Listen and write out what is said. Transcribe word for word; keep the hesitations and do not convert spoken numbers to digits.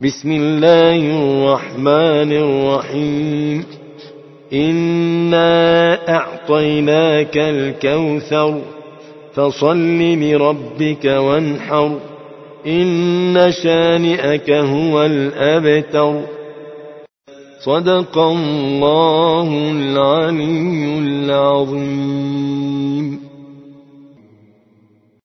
بسم الله الرحمن الرحيم إنا أعطيناك الكوثر فصل لربك وانحر إن شانئك هو الأبتر صدق الله العلي العظيم.